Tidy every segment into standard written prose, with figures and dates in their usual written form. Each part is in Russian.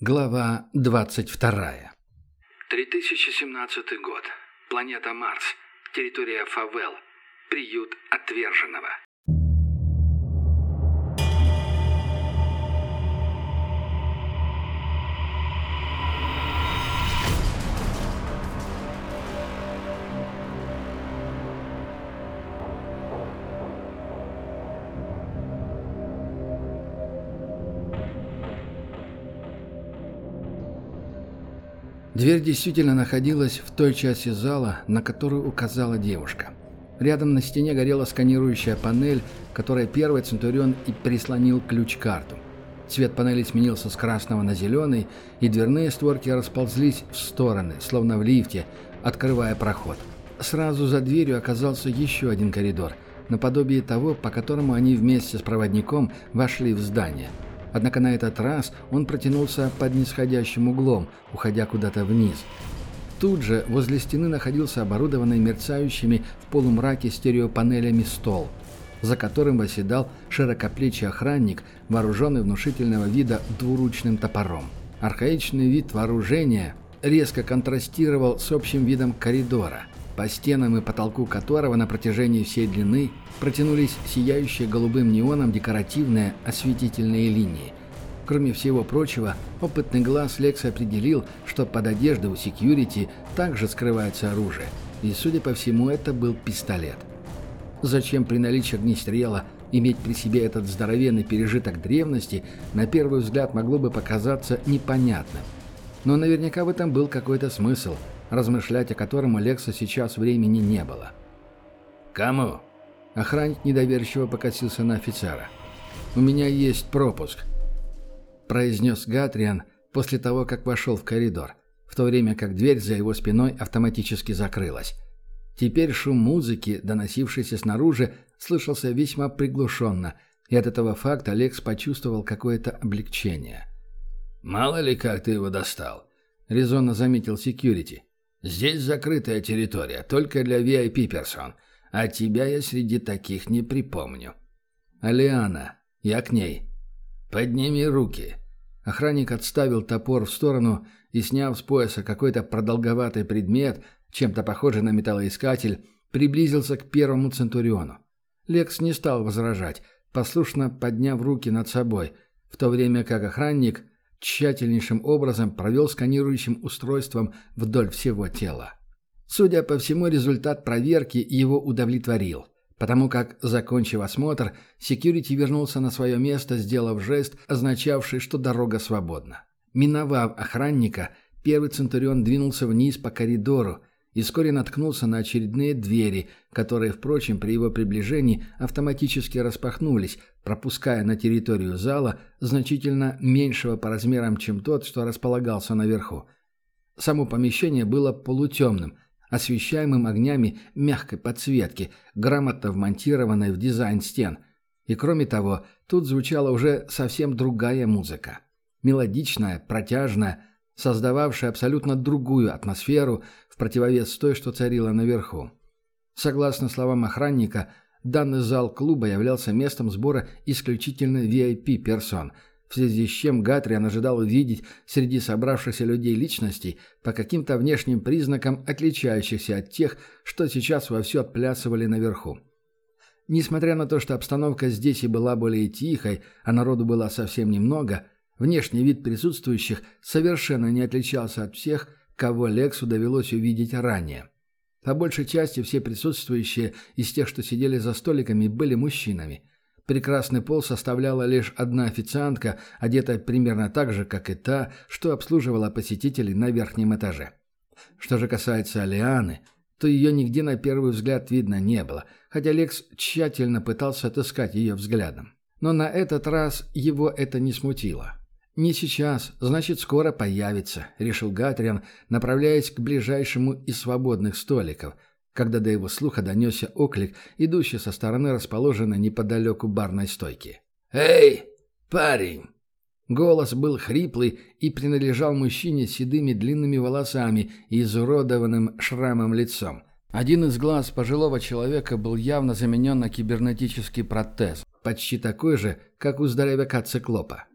Глава 22. 3017 год. Планета Марс. Территория Фавел. Приют отверженного. Дверь действительно находилась в той части зала, на которую указала девушка. Рядом на стене горела сканирующая панель, которой первый Центурион и прислонил ключ-карту. Цвет панели сменился с красного на зеленый, и дверные створки расползлись в стороны, словно в лифте, открывая проход. Сразу за дверью оказался еще один коридор, наподобие того, по которому они вместе с проводником вошли в здание. Однако на этот раз он протянулся под нисходящим углом, уходя куда-то вниз. Тут же возле стены находился оборудованный мерцающими в полумраке стереопанелями стол, за которым восседал широкоплечий охранник, вооруженный внушительного вида двуручным топором. Архаичный вид вооружения резко контрастировал с общим видом коридора, по стенам и потолку которого на протяжении всей длины протянулись сияющие голубым неоном декоративные осветительные линии. Кроме всего прочего, опытный глаз Лекса определил, что под одеждой у секьюрити также скрывается оружие, и, судя по всему, это был пистолет. Зачем при наличии огнестрела иметь при себе этот здоровенный пережиток древности, на первый взгляд могло бы показаться непонятным. Но наверняка в этом был какой-то смысл, размышлять о котором у Лекса сейчас времени не было. «Кому?» Охранник недоверчиво покосился на офицера. «У меня есть пропуск», — произнес Гатриан после того, как вошел в коридор, в то время как дверь за его спиной автоматически закрылась. Теперь шум музыки, доносившийся снаружи, слышался весьма приглушенно, и от этого факта Лекс почувствовал какое-то облегчение. «Мало ли как ты его достал», — резонно заметил секьюрити. «Здесь закрытая территория, только для VIP-персон, а тебя я среди таких не припомню». «Алиана, я к ней». «Подними руки». Охранник отставил топор в сторону и, сняв с пояса какой-то продолговатый предмет, чем-то похожий на металлоискатель, приблизился к первому Центуриону. Лекс не стал возражать, послушно подняв руки над собой, в то время как охранник тщательнейшим образом провел сканирующим устройством вдоль всего тела. Судя по всему, результат проверки его удовлетворил, потому как, закончив осмотр, секьюрити вернулся на свое место, сделав жест, означавший, что дорога свободна. Миновав охранника, первый Центурион двинулся вниз по коридору и вскоре наткнулся на очередные двери, которые, впрочем, при его приближении автоматически распахнулись, пропуская на территорию зала значительно меньшего по размерам, чем тот, что располагался наверху. Само помещение было полутемным, освещаемым огнями мягкой подсветки, грамотно вмонтированной в дизайн стен. И кроме того, тут звучала уже совсем другая музыка. Мелодичная, протяжная, создававшая абсолютно другую атмосферу в противовес той, что царила наверху. Согласно словам охранника, данный зал клуба являлся местом сбора исключительно VIP-персон, в связи с чем Гатриан ожидал увидеть среди собравшихся людей личностей по каким-то внешним признакам, отличающихся от тех, что сейчас вовсю отплясывали наверху. Несмотря на то, что обстановка здесь и была более тихой, а народу было совсем немного, внешний вид присутствующих совершенно не отличался от всех, кого Лексу довелось увидеть ранее. По большей части все присутствующие из тех, что сидели за столиками, были мужчинами. Прекрасный пол составляла лишь одна официантка, одетая примерно так же, как и та, что обслуживала посетителей на верхнем этаже. Что же касается Алианы, то ее нигде на первый взгляд видно не было, хотя Лекс тщательно пытался отыскать ее взглядом. Но на этот раз его это не смутило. «Не сейчас, значит, скоро появится», — решил Гатриан, направляясь к ближайшему из свободных столиков, когда до его слуха донесся оклик, идущий со стороны расположенной неподалеку барной стойки. «Эй, парень!» Голос был хриплый и принадлежал мужчине с седыми длинными волосами и изуродованным шрамом лицом. Один из глаз пожилого человека был явно заменен на кибернетический протез, почти такой же, как у здоровяка-циклопа.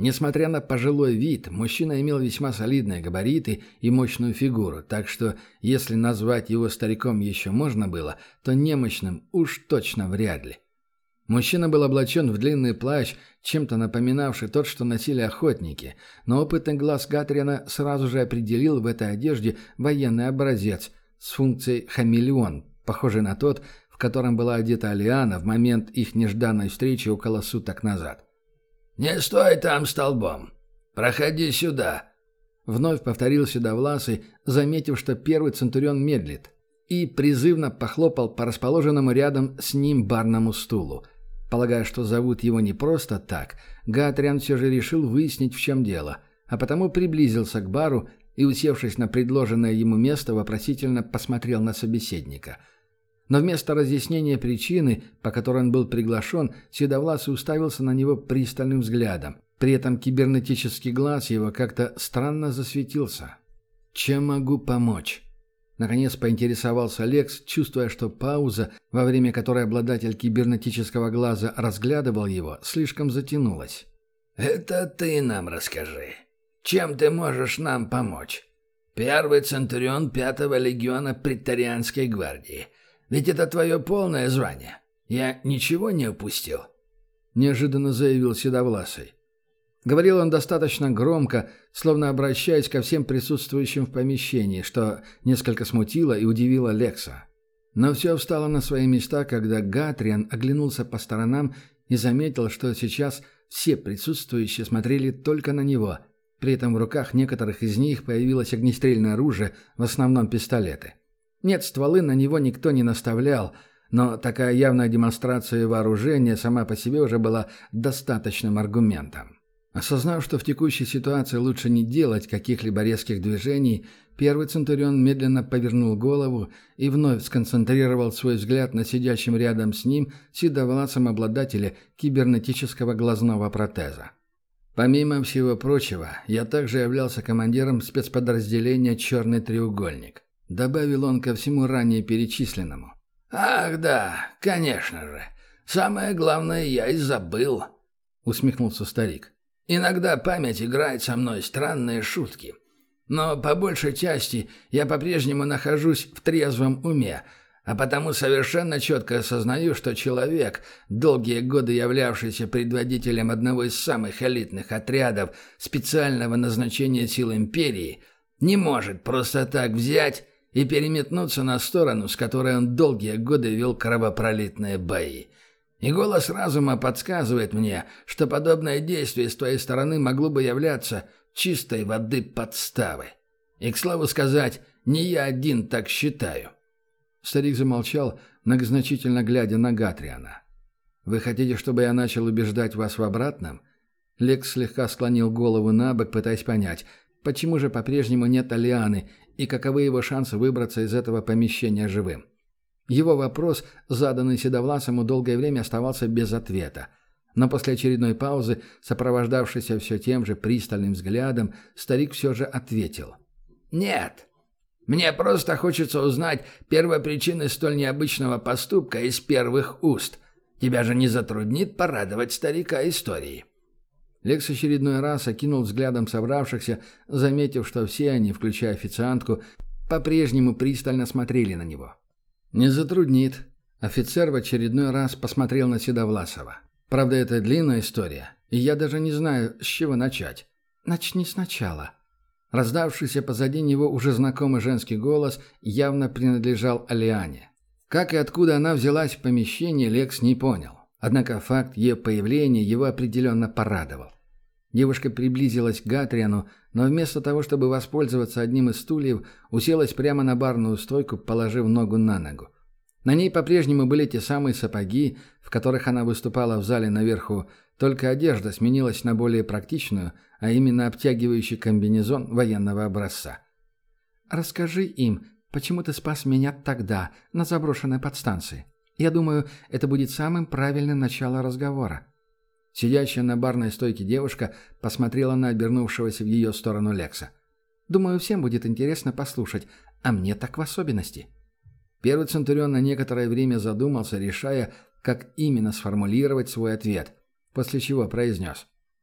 Несмотря на пожилой вид, мужчина имел весьма солидные габариты и мощную фигуру, так что, если назвать его стариком еще можно было, то немощным уж точно вряд ли. Мужчина был облачен в длинный плащ, чем-то напоминавший тот, что носили охотники, но опытный глаз Гатриана сразу же определил в этой одежде военный образец с функцией «хамелеон», похожий на тот, в котором была одета Алиана в момент их нежданной встречи около суток назад. «Не стой там столбом! Проходи сюда!» Вновь повторил Седовласый, заметив, что первый центурион медлит, и призывно похлопал по расположенному рядом с ним барному стулу. Полагая, что зовут его не просто так, Гатриан все же решил выяснить, в чем дело, а потому приблизился к бару и, усевшись на предложенное ему место, вопросительно посмотрел на собеседника. Но вместо разъяснения причины, по которой он был приглашен, Седовласый уставился на него пристальным взглядом. При этом кибернетический глаз его как-то странно засветился. «Чем могу помочь?» Наконец поинтересовался Лекс, чувствуя, что пауза, во время которой обладатель кибернетического глаза разглядывал его, слишком затянулась. «Это ты нам расскажи. Чем ты можешь нам помочь? Первый центурион 5-го легиона Преторианской гвардии. Ведь это твое полное звание. Я ничего не упустил?» Неожиданно заявил Седовласый. Говорил он достаточно громко, словно обращаясь ко всем присутствующим в помещении, что несколько смутило и удивило Лекса. Но все встало на свои места, когда Гатриан оглянулся по сторонам и заметил, что сейчас все присутствующие смотрели только на него. При этом в руках некоторых из них появилось огнестрельное оружие, в основном пистолеты. Нет, стволы на него никто не наставлял, но такая явная демонстрация вооружения сама по себе уже была достаточным аргументом. Осознав, что в текущей ситуации лучше не делать каких-либо резких движений, первый центурион медленно повернул голову и вновь сконцентрировал свой взгляд на сидящем рядом с ним седовласом обладателе кибернетического глазного протеза. «Помимо всего прочего, я также являлся командиром спецподразделения «Черный треугольник», добавил он ко всему ранее перечисленному. «Ах да, конечно же. Самое главное я и забыл», — усмехнулся старик. «Иногда память играет со мной странные шутки. Но по большей части я по-прежнему нахожусь в трезвом уме, а потому совершенно четко осознаю, что человек, долгие годы являвшийся предводителем одного из самых элитных отрядов специального назначения сил империи, не может просто так взять и переметнуться на сторону, с которой он долгие годы вел кровопролитные бои. И голос разума подсказывает мне, что подобное действие с твоей стороны могло бы являться чистой воды подставой. И, к слову сказать, не я один так считаю». Старик замолчал, многозначительно глядя на Гатриана. «Вы хотите, чтобы я начал убеждать вас в обратном?» Лекс слегка склонил голову на бок, пытаясь понять, почему же по-прежнему нет Алианы и каковы его шансы выбраться из этого помещения живым. Его вопрос, заданный Седовласому, долгое время оставался без ответа. Но после очередной паузы, сопровождавшейся все тем же пристальным взглядом, старик все же ответил. «Нет. Мне просто хочется узнать первопричины столь необычного поступка из первых уст. Тебя же не затруднит порадовать старика историей». Лекс очередной раз окинул взглядом собравшихся, заметив, что все они, включая официантку, по-прежнему пристально смотрели на него. «Не затруднит». Офицер в очередной раз посмотрел на Седовласова. «Правда, это длинная история, и я даже не знаю, с чего начать». «Начни сначала». Раздавшийся позади него уже знакомый женский голос явно принадлежал Алиане. Как и откуда она взялась в помещении, Лекс не понял. Однако факт ее появления его определенно порадовал. Девушка приблизилась к Гатриану, но вместо того, чтобы воспользоваться одним из стульев, уселась прямо на барную стойку, положив ногу на ногу. На ней по-прежнему были те самые сапоги, в которых она выступала в зале наверху, только одежда сменилась на более практичную, а именно обтягивающий комбинезон военного образца. «Расскажи им, почему ты спас меня тогда, на заброшенной подстанции. Я думаю, это будет самым правильным началом разговора». Сидящая на барной стойке девушка посмотрела на обернувшегося в ее сторону Лекса. «Думаю, всем будет интересно послушать, а мне так в особенности». Первый центурион на некоторое время задумался, решая, как именно сформулировать свой ответ, после чего произнес.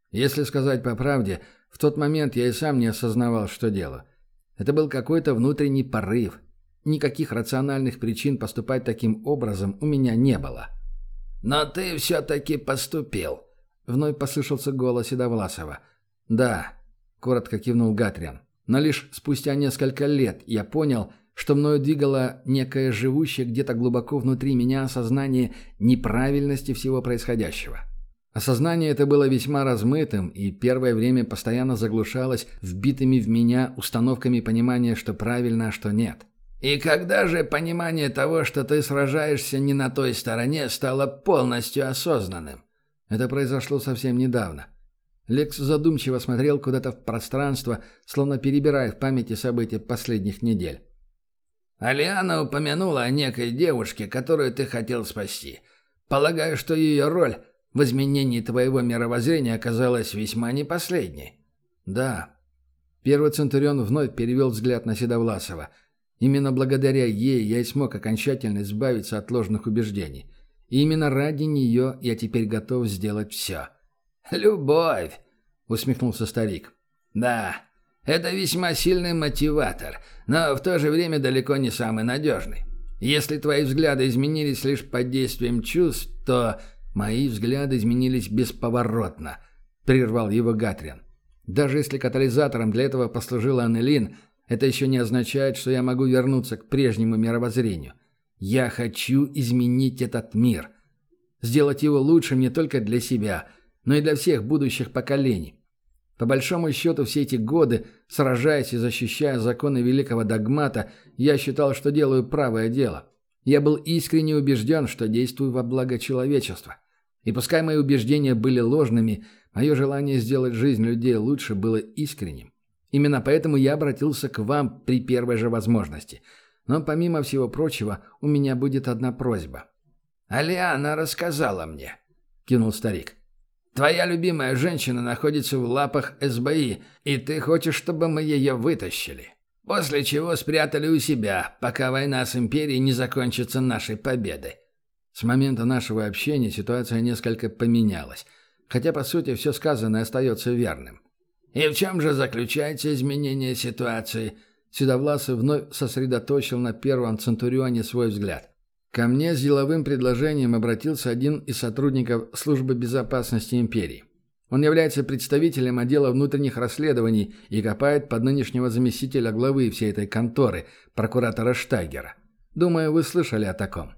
Если сказать по правде, в тот момент я и сам не осознавал, что делаю. Это был какой-то внутренний порыв. Никаких рациональных причин поступать таким образом у меня не было. «Но ты все-таки поступил», — вновь послышался голос Седовласова. «Да», — коротко кивнул Гатриан. «Но лишь спустя несколько лет я понял, что мною двигало некое живущее где-то глубоко внутри меня осознание неправильности всего происходящего. Осознание это было весьма размытым и первое время постоянно заглушалось вбитыми в меня установками понимания, что правильно, а что нет. И когда же понимание того, что ты сражаешься не на той стороне, стало полностью осознанным? Это произошло совсем недавно. Лекс задумчиво смотрел куда-то в пространство, словно перебирая в памяти события последних недель. Алиана упомянула о некой девушке, которую ты хотел спасти. Полагаю, что ее роль в изменении твоего мировоззрения оказалась весьма не последней. Да. Первый Центурион вновь перевел взгляд на Седовласова. Именно благодаря ей я и смог окончательно избавиться от ложных убеждений. И именно ради нее я теперь готов сделать все. «Любовь!» — усмехнулся старик. «Да, это весьма сильный мотиватор, но в то же время далеко не самый надежный. Если твои взгляды изменились лишь под действием чувств, то мои взгляды изменились бесповоротно», — прервал его Гатриан. «Даже если катализатором для этого послужила Аннелин, это еще не означает, что я могу вернуться к прежнему мировоззрению. Я хочу изменить этот мир. Сделать его лучшим не только для себя, но и для всех будущих поколений. По большому счету, все эти годы, сражаясь и защищая законы великого догмата, я считал, что делаю правое дело. Я был искренне убежден, что действую во благо человечества. И пускай мои убеждения были ложными, мое желание сделать жизнь людей лучше было искренним. Именно поэтому я обратился к вам при первой же возможности. Но помимо всего прочего, у меня будет одна просьба». «Алиана рассказала мне», — кинул старик. «Твоя любимая женщина находится в лапах СБИ, и ты хочешь, чтобы мы ее вытащили. После чего спрятали у себя, пока война с Империей не закончится нашей победой». С момента нашего общения ситуация несколько поменялась. Хотя, по сути, все сказанное остается верным. «И в чем же заключается изменение ситуации?» Седовласый вновь сосредоточил на первом Центурионе свой взгляд. Ко мне с деловым предложением обратился один из сотрудников Службы безопасности Империи. Он является представителем отдела внутренних расследований и копает под нынешнего заместителя главы всей этой конторы, прокуратора Штайгера. Думаю, вы слышали о таком.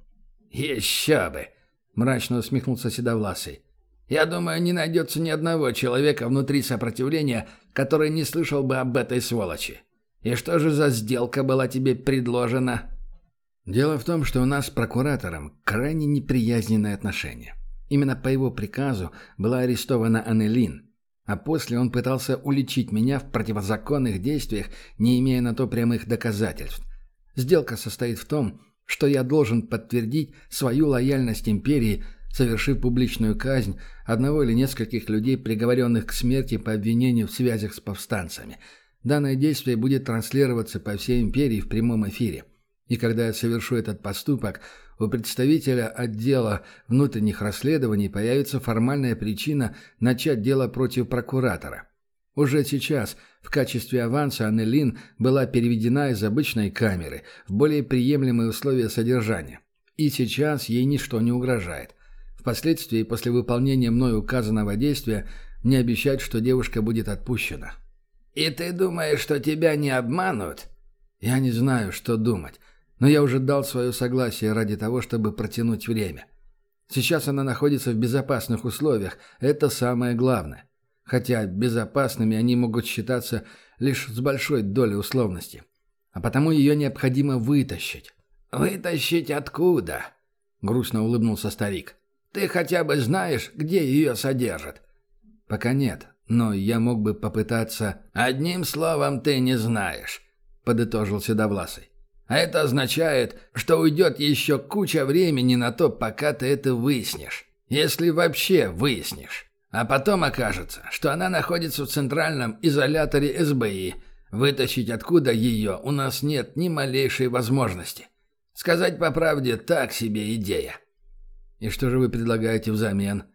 «Еще бы!» – мрачно усмехнулся Седовласый. «Я думаю, не найдется ни одного человека внутри сопротивления, который не слышал бы об этой сволочи. И что же за сделка была тебе предложена?» Дело в том, что у нас с прокуратором крайне неприязненные отношения. Именно по его приказу была арестована Аннелин, а после он пытался уличить меня в противозаконных действиях, не имея на то прямых доказательств. Сделка состоит в том, что я должен подтвердить свою лояльность империи, совершив публичную казнь одного или нескольких людей, приговоренных к смерти по обвинению в связях с повстанцами. Данное действие будет транслироваться по всей империи в прямом эфире. И когда я совершу этот поступок, у представителя отдела внутренних расследований появится формальная причина начать дело против прокуратора. Уже сейчас в качестве аванса Аннелин была переведена из обычной камеры в более приемлемые условия содержания. И сейчас ей ничто не угрожает. Впоследствии, после выполнения мной указанного действия, мне обещают, что девушка будет отпущена. «И ты думаешь, что тебя не обманут?» Я не знаю, что думать, но я уже дал свое согласие ради того, чтобы протянуть время. Сейчас она находится в безопасных условиях, это самое главное. Хотя безопасными они могут считаться лишь с большой долей условности. А потому ее необходимо вытащить. «Вытащить откуда?» — грустно улыбнулся старик. «Ты хотя бы знаешь, где ее содержат?» «Пока нет, но я мог бы попытаться...» «Одним словом, ты не знаешь», — подытожил Седовласый. «А это означает, что уйдет еще куча времени на то, пока ты это выяснишь. Если вообще выяснишь. А потом окажется, что она находится в центральном изоляторе СБИ. Вытащить откуда ее у нас нет ни малейшей возможности. Сказать по правде, так себе идея». «И что же вы предлагаете взамен?»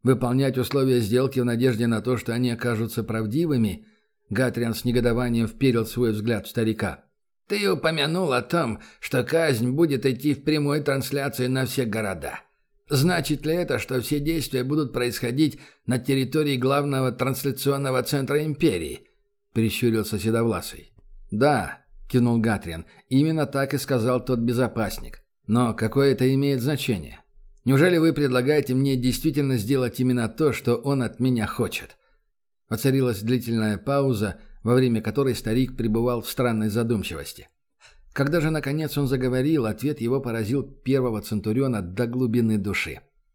Выполнять условия сделки в надежде на то, что они окажутся правдивыми? Гатриан с негодованием вперил свой взгляд в старика. Ты упомянул о том, что казнь будет идти в прямой трансляции на все города. Значит ли это, что все действия будут происходить на территории главного трансляционного центра империи? Прищурился Седовласый. Да, кивнул Гатриан, именно так и сказал тот безопасник. Но какое это имеет значение? Неужели вы предлагаете мне действительно сделать именно то, что он от меня хочет? Воцарилась длительная пауза, во время которой старик пребывал в странной задумчивости. Когда же, наконец, он заговорил, ответ его поразил первого центуриона до глубины души.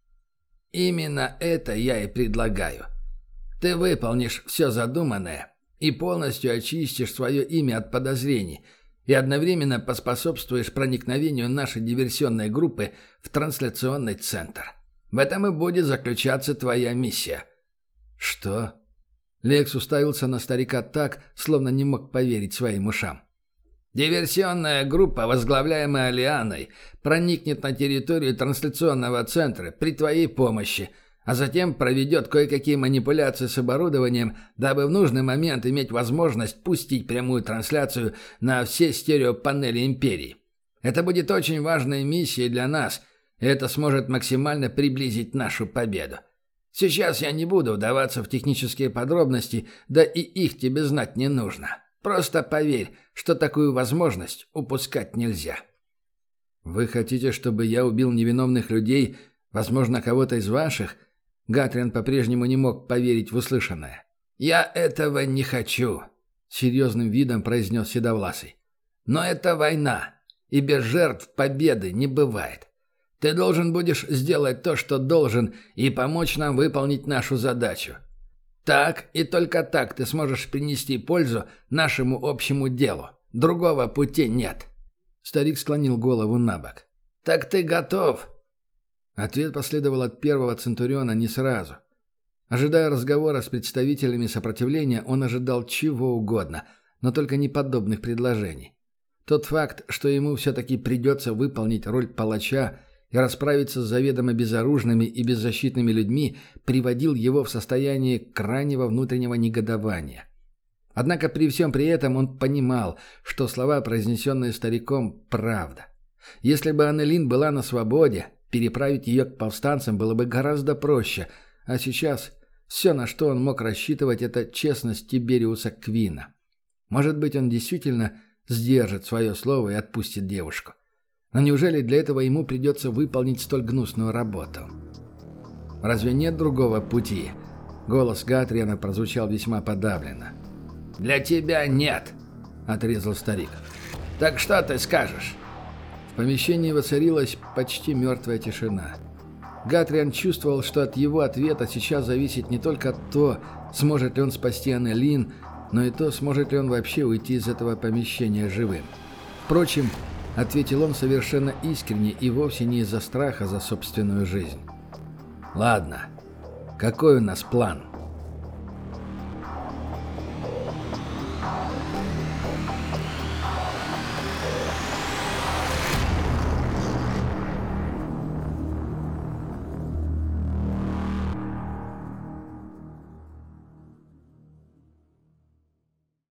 «Именно это я и предлагаю. Ты выполнишь все задуманное и полностью очистишь свое имя от подозрений, и одновременно поспособствуешь проникновению нашей диверсионной группы в трансляционный центр. В этом и будет заключаться твоя миссия». «Что?» Лекс уставился на старика так, словно не мог поверить своим ушам. «Диверсионная группа, возглавляемая Лианой, проникнет на территорию трансляционного центра при твоей помощи, а затем проведет кое-какие манипуляции с оборудованием, дабы в нужный момент иметь возможность пустить прямую трансляцию на все стереопанели Империи. Это будет очень важной миссией для нас, и это сможет максимально приблизить нашу победу. Сейчас я не буду вдаваться в технические подробности, да и их тебе знать не нужно. Просто поверь, что такую возможность упускать нельзя». «Вы хотите, чтобы я убил невиновных людей, возможно, кого-то из ваших?» Гатриан по-прежнему не мог поверить в услышанное. «Я этого не хочу», — серьезным видом произнес Седовласый. «Но это война, и без жертв победы не бывает. Ты должен будешь сделать то, что должен, и помочь нам выполнить нашу задачу. Так и только так ты сможешь принести пользу нашему общему делу. Другого пути нет». Старик склонил голову на бок. «Так ты готов?» Ответ последовал от первого центуриона не сразу. Ожидая разговора с представителями сопротивления, он ожидал чего угодно, но только не подобных предложений. Тот факт, что ему все-таки придется выполнить роль палача и расправиться с заведомо безоружными и беззащитными людьми, приводил его в состояние крайнего внутреннего негодования. Однако при всем при этом он понимал, что слова, произнесенные стариком, правда. Если бы Аннелин была на свободе, переправить ее к повстанцам было бы гораздо проще, а сейчас все, на что он мог рассчитывать, это честность Тибериуса Квина. Может быть, он действительно сдержит свое слово и отпустит девушку. Но неужели для этого ему придется выполнить столь гнусную работу? «Разве нет другого пути?» Голос Гатриана прозвучал весьма подавленно. «Для тебя нет», — отрезал старик. «Так что ты скажешь?» В помещении воцарилась почти мертвая тишина. Гатриан чувствовал, что от его ответа сейчас зависит не только то, сможет ли он спасти Аннелин, но и то, сможет ли он вообще уйти из этого помещения живым. Впрочем, ответил он совершенно искренне и вовсе не из-за страха за собственную жизнь. «Ладно, какой у нас план?»